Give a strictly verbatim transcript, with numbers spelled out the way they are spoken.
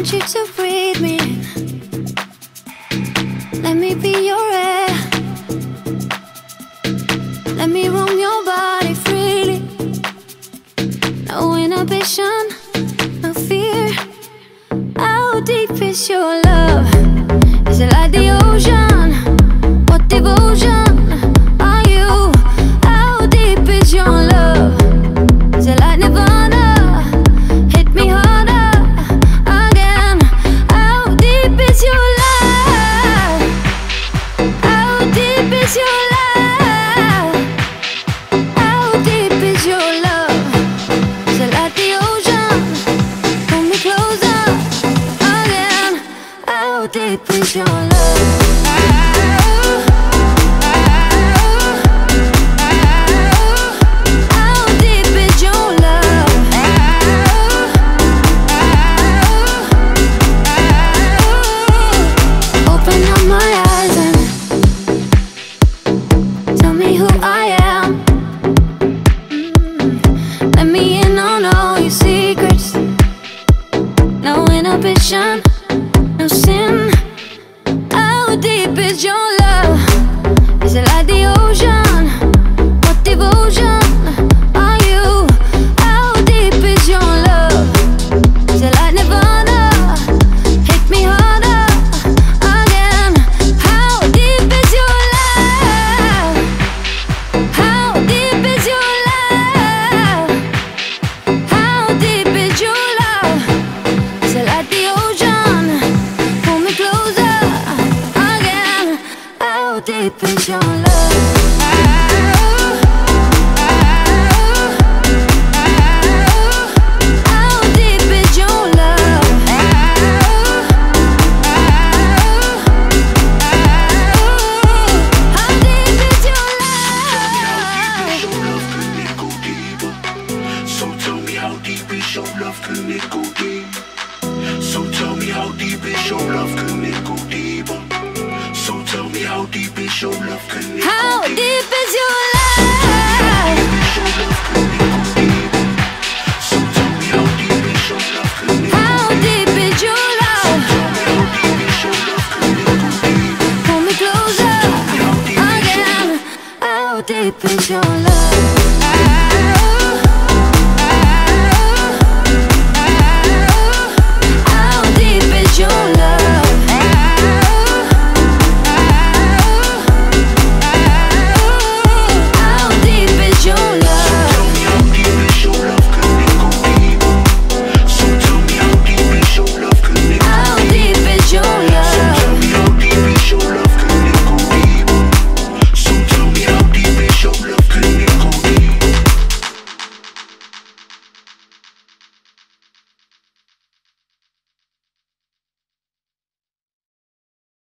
want you to breathe me. Let me be your air. Let me roam your body freely. No inhibition, no fear. How deep is your love? Is it like the ocean? What devotion are you? How deep is your love? Is it like Nirvana? Hit me harder again. How deep is your love? How deep is your love? How deep is your love? Is it like the ocean? Pull me closer again. How deep is your love? No sin. How deep is your love? Is it like the ocean? What devotion are you? How deep is your love? Is it like Nirvana? Hit me harder again. How deep is your love? How deep is your love? How deep is your love? Is it like the ocean? Pull me closer again. How deep is your love? How deep is your love? How deep is your love? So tell me how deep is your love, can it go deep? So tell me how deep is your love, can it go deeper? So tell me how deep is your love, can it